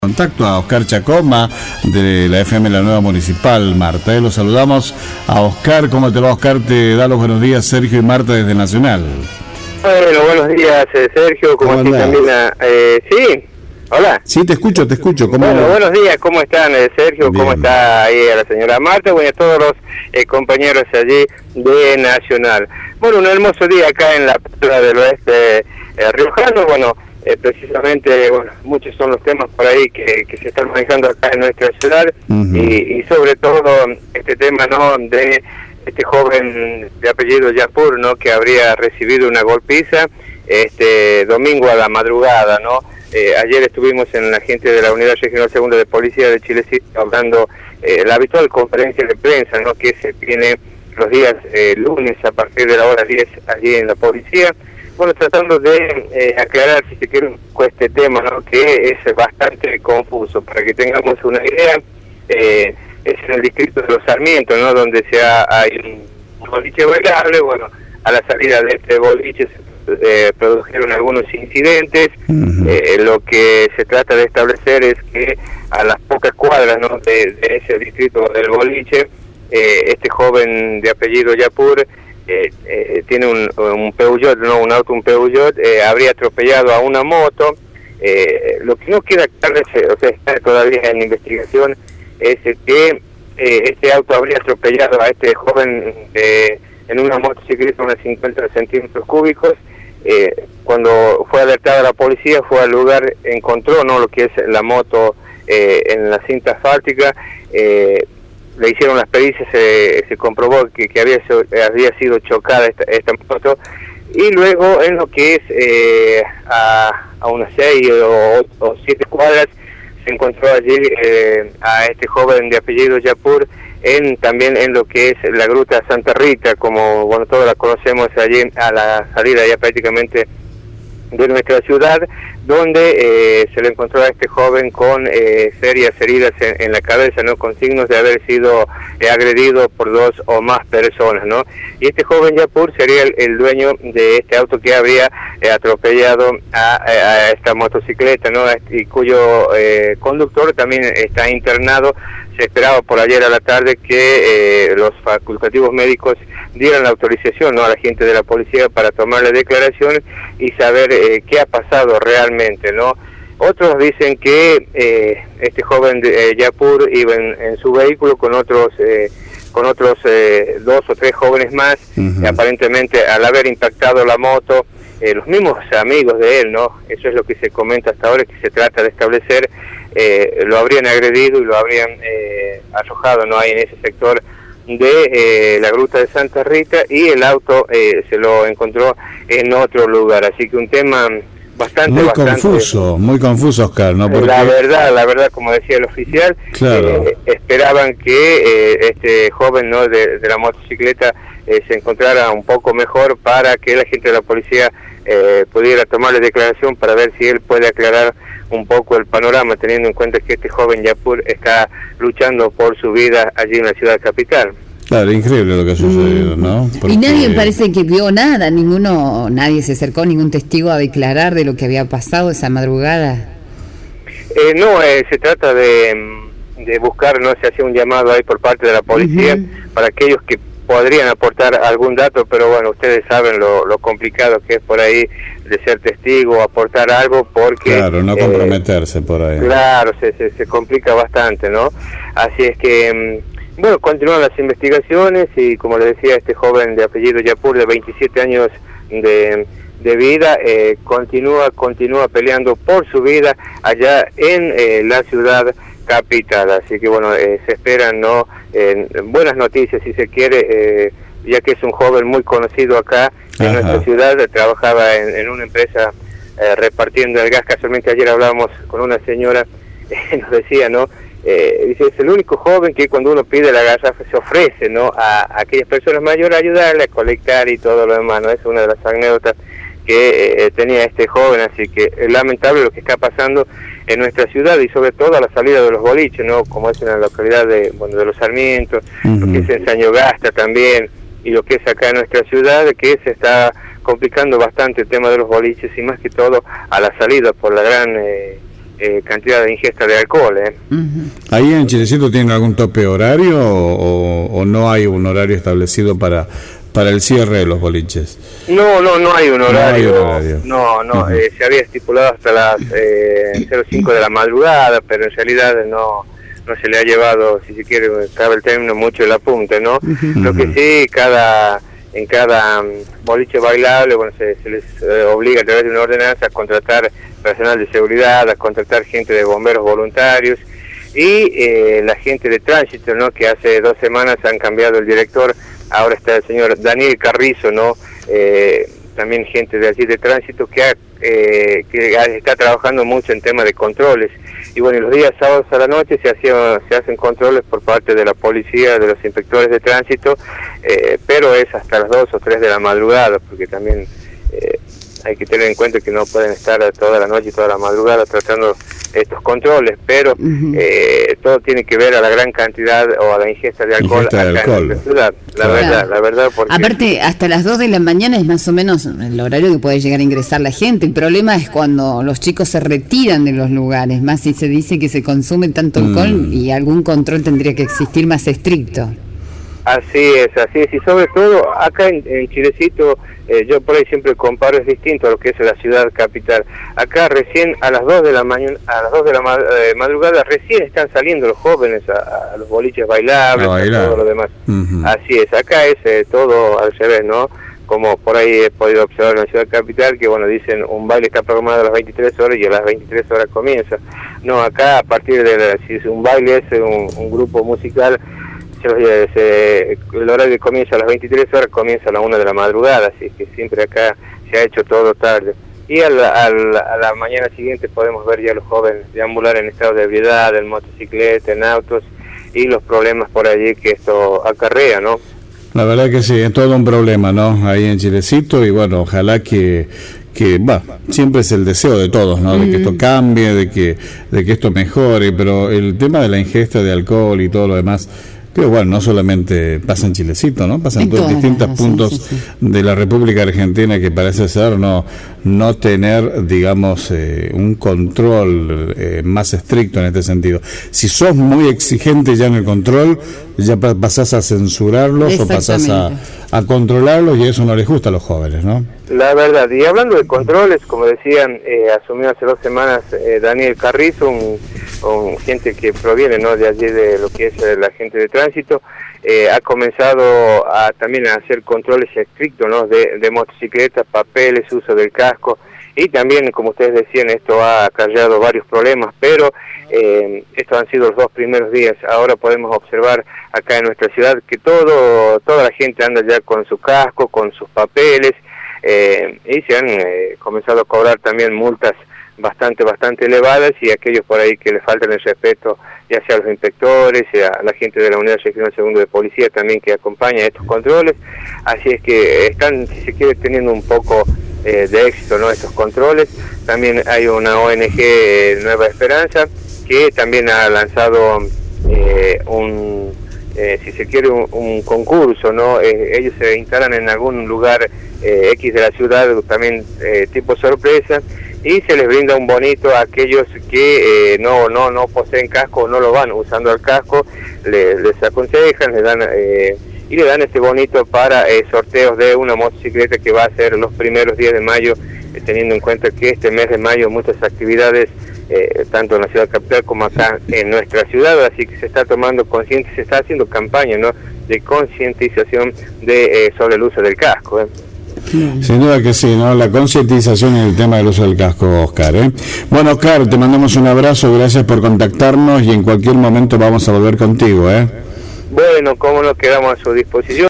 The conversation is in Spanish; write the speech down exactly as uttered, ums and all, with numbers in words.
Contacto a Oscar Chacoma de la F M La Nueva Municipal, Marta. Eh, los saludamos a Oscar. ¿Cómo te va, Oscar? Te da los buenos días Sergio y Marta desde Nacional. Bueno, buenos días, eh, Sergio. ¿Cómo, ¿Cómo estás? También a, eh, sí, hola. Sí, te escucho, te escucho. ¿Cómo bueno, buenos días. ¿Cómo están, eh, Sergio? Bien. ¿Cómo está ahí la señora Marta? Bueno, a todos los eh, compañeros allí de Nacional. Bueno, un hermoso día acá en la Plaza del Oeste eh, riojano. Bueno, Eh, precisamente, bueno, muchos son los temas por ahí que, que se están manejando acá en nuestra ciudad. Uh-huh. y, y sobre todo este tema, ¿no?, de este joven de apellido Yapur, ¿no?, que habría recibido una golpiza este domingo a la madrugada, ¿no? Eh, ayer estuvimos en la gente de la Unidad Regional Segunda de Policía de Chile hablando eh, la habitual conferencia de prensa, ¿no?, que se tiene los días eh, lunes a partir de la hora diez allí en la policía. Bueno, tratando de eh, aclarar, si se quiere, un poco este tema, ¿no?, que es bastante confuso. Para que tengamos una idea, eh, es en el distrito de Los Sarmientos, ¿no?, donde se ha, hay un boliche bailable. Bueno, a la salida de este boliche se eh, produjeron algunos incidentes. Uh-huh. eh, lo que se trata de establecer es que a las pocas cuadras, ¿no?, de, de ese distrito del boliche, eh, este joven de apellido Yapur, Eh, eh, tiene un, un Peugeot, no un auto, un Peugeot, eh, habría atropellado a una moto. Eh, lo que no queda claro, es, o sea, está todavía en investigación, es que eh, este auto habría atropellado a este joven eh, en una motocicleta, unos cincuenta centímetros cúbicos. Eh, cuando fue alertada la policía, fue al lugar, encontró, no lo que es la moto eh, en la cinta asfáltica. eh, Le hicieron las pericias, se, se comprobó que, que había, había sido chocada esta, esta moto, y luego en lo que es eh, a, a unas seis o, o siete cuadras se encontró allí eh, a este joven de apellido Yapur, en, también en lo que es la Gruta Santa Rita, como bueno todos la conocemos allí a la salida ya prácticamente de nuestra ciudad, donde eh, se le encontró a este joven con eh, serias heridas en, en la cabeza, no, con signos de haber sido eh, agredido por dos o más personas, ¿no? Y este joven Yapur sería el, el dueño de este auto que habría eh, atropellado a, a esta motocicleta, ¿no?, y cuyo eh, conductor también está internado. Se esperaba por ayer a la tarde que eh, los facultativos médicos dieran la autorización, ¿no?, a la gente de la policía para tomarle declaración y saber eh, qué ha pasado realmente, ¿no? Otros dicen que eh, este joven de eh, Yapur iba en, en su vehículo con otros eh, con otros eh, dos o tres jóvenes más. Uh-huh. Aparentemente, al haber impactado la moto, eh, los mismos amigos de él, ¿no?, eso es lo que se comenta hasta ahora, que se trata de establecer, eh, lo habrían agredido y lo habrían eh, arrojado, ¿no?, ahí en ese sector de eh, la Gruta de Santa Rita, y el auto eh, se lo encontró en otro lugar. Así que un tema bastante muy bastante confuso, muy confuso, Oscar, ¿no? Porque la verdad, la verdad, como decía el oficial, claro. eh, esperaban que eh, este joven, ¿no?, de, de la motocicleta eh, se encontrara un poco mejor para que la gente de la policía eh, pudiera tomarle declaración para ver si él puede aclarar un poco el panorama, teniendo en cuenta que este joven Yapur está luchando por su vida allí en la ciudad capital. Claro, increíble lo que ha sucedido, ¿no? Porque... Y nadie parece que vio nada, ninguno, nadie se acercó, ningún testigo a declarar de lo que había pasado esa madrugada. Eh, no, eh, se trata de, de buscar, no se hacía un llamado ahí por parte de la policía, uh-huh, para aquellos que podrían aportar algún dato, pero bueno, ustedes saben lo, lo complicado que es por ahí de ser testigo, aportar algo, porque... Claro, no comprometerse eh, por ahí. Claro, se, se, se complica bastante, ¿no? Así es que... Bueno, continúan las investigaciones y, como le decía, este joven de apellido Yapur, de veintisiete años de, de vida, eh, continúa continúa peleando por su vida allá en eh, la ciudad capital. Así que, bueno, eh, se esperan, ¿no?, eh, buenas noticias, si se quiere, eh, ya que es un joven muy conocido acá en Ajá. nuestra ciudad. Trabajaba en, en una empresa eh, repartiendo el gas. Casualmente ayer hablábamos con una señora, eh, nos decía, ¿no?, Eh, dice, es el único joven que cuando uno pide la garrafa se ofrece, ¿no?, a, a aquellas personas mayores a ayudarle a colectar y todo lo demás, ¿no? Es una de las anécdotas que eh, tenía este joven. Así que es lamentable lo que está pasando en nuestra ciudad, y sobre todo a la salida de los boliches, ¿no?, como es en la localidad de, bueno, de Los Sarmientos, uh-huh, lo que es en Sañogasta también, y lo que es acá en nuestra ciudad, que se está complicando bastante el tema de los boliches, y más que todo a la salida por la gran... Eh, eh, cantidad de ingesta de alcohol. ¿eh? Uh-huh. ¿Ahí en Chilecito tienen algún tope horario o, o no hay un horario establecido para para el cierre de los boliches? No, no, no hay un horario. No, hay un horario. no, no Uh-huh. eh, se había estipulado hasta las eh, cero cinco de la madrugada, pero en realidad no no se le ha llevado, si se quiere, cabe el término, mucho el apunte, ¿no? Uh-huh. Lo que sí, cada en cada um, boliche bailable, bueno, se, se les eh, obliga a través de una ordenanza a contratar personal de seguridad, a contratar gente de bomberos voluntarios y eh, la gente de tránsito, ¿no? Que hace dos semanas han cambiado el director, ahora está el señor Daniel Carrizo, ¿no? Eh, también gente de allí de tránsito que, ha, eh, que está trabajando mucho en temas de controles. Y bueno, y los días sábados a la noche se hacían, se hacen controles por parte de la policía, de los inspectores de tránsito, eh, pero es hasta las dos o tres de la madrugada, porque también eh, hay que tener en cuenta que no pueden estar toda la noche y toda la madrugada tratando estos controles, pero uh-huh. eh, todo tiene que ver a la gran cantidad o a la ingesta de alcohol ingesta acá de alcohol. en la ciudad, la claro. verdad, la verdad. Porque aparte, hasta las dos de la mañana es más o menos el horario que puede llegar a ingresar la gente. El problema es cuando los chicos se retiran de los lugares, más si se dice que se consume tanto alcohol mm. y algún control tendría que existir más estricto. Así es, así es, y sobre todo acá en, en Chilecito, eh, yo por ahí siempre comparo, es distinto a lo que es la ciudad capital. Acá recién a las dos de la mañana, a las dos de la ma eh, madrugada, recién están saliendo los jóvenes a, a los boliches bailables, a, a todo lo demás. Uh-huh. Así es, acá es eh, todo al revés, ¿no? Como por ahí he podido observar en la ciudad capital, que bueno, dicen un baile está programado a las veintitrés horas y a las veintitrés horas comienza. No, acá a partir de, la, si es un baile, es un, un grupo musical, Se, se, el horario comienza a las veintitrés horas, comienza a la una de la madrugada, así que siempre acá se ha hecho todo tarde. Y a la, a la, a la mañana siguiente podemos ver ya a los jóvenes deambular en estado de ebriedad, en motocicleta, en autos, y los problemas por allí que esto acarrea, ¿no? La verdad que sí, es todo un problema, ¿no? Ahí en Chilecito, y bueno, ojalá que... que va, siempre es el deseo de todos, ¿no? De que esto cambie, de que, de que esto mejore, pero el tema de la ingesta de alcohol y todo lo demás... Pero bueno, no solamente pasa en Chilecito, ¿no? Pasa en todos distintos puntos sí, sí, sí. de la República Argentina, que parece ser no no tener, digamos, eh, un control eh, más estricto en este sentido. Si sos muy exigente ya en el control, ya pasás a censurarlos o pasás a, a controlarlos, y eso no les gusta a los jóvenes, ¿no? La verdad, y hablando de controles, como decían, eh, asumió hace dos semanas eh, Daniel Carrizo, un, un gente que proviene, ¿no?, de allí de lo que es eh, la gente de tránsito, eh, ha comenzado a también a hacer controles estrictos, ¿no?, de, de motocicletas, papeles, uso del casco, y también, como ustedes decían, esto ha acarreado varios problemas, pero eh, estos han sido los dos primeros días. Ahora podemos observar acá en nuestra ciudad que todo toda la gente anda ya con su casco, con sus papeles, Eh, y se han eh, comenzado a cobrar también multas bastante bastante elevadas, y aquellos por ahí que le faltan el respeto, ya sea a los inspectores, a la gente de la Unidad Regional Segundo de Policía también que acompaña estos controles. Así es que están, si se quiere, teniendo un poco eh, de éxito, ¿no?, estos controles. También hay una O N G, eh, Nueva Esperanza, que también ha lanzado eh, un Eh, si se quiere un, un concurso, ¿no? Eh, ellos se instalan en algún lugar eh, X de la ciudad, también eh, tipo sorpresa, y se les brinda un bonito a aquellos que eh, no no no poseen casco o no lo van usando el casco, le, les aconsejan, les dan eh, y le dan este bonito para eh, sorteos de una motocicleta que va a ser los primeros días de mayo, eh, teniendo en cuenta que este mes de mayo muchas actividades Eh, tanto en la ciudad capital como acá en nuestra ciudad, así que se está tomando conciencia, se está haciendo campaña, ¿no?, de concientización de eh, sobre el uso del casco. ¿eh? Sin duda que sí, ¿no? La concientización en el tema del uso del casco, Oscar. ¿eh? Bueno, Oscar, te mandamos un abrazo, gracias por contactarnos, y en cualquier momento vamos a volver contigo. ¿eh? Bueno, cómo nos quedamos a su disposición.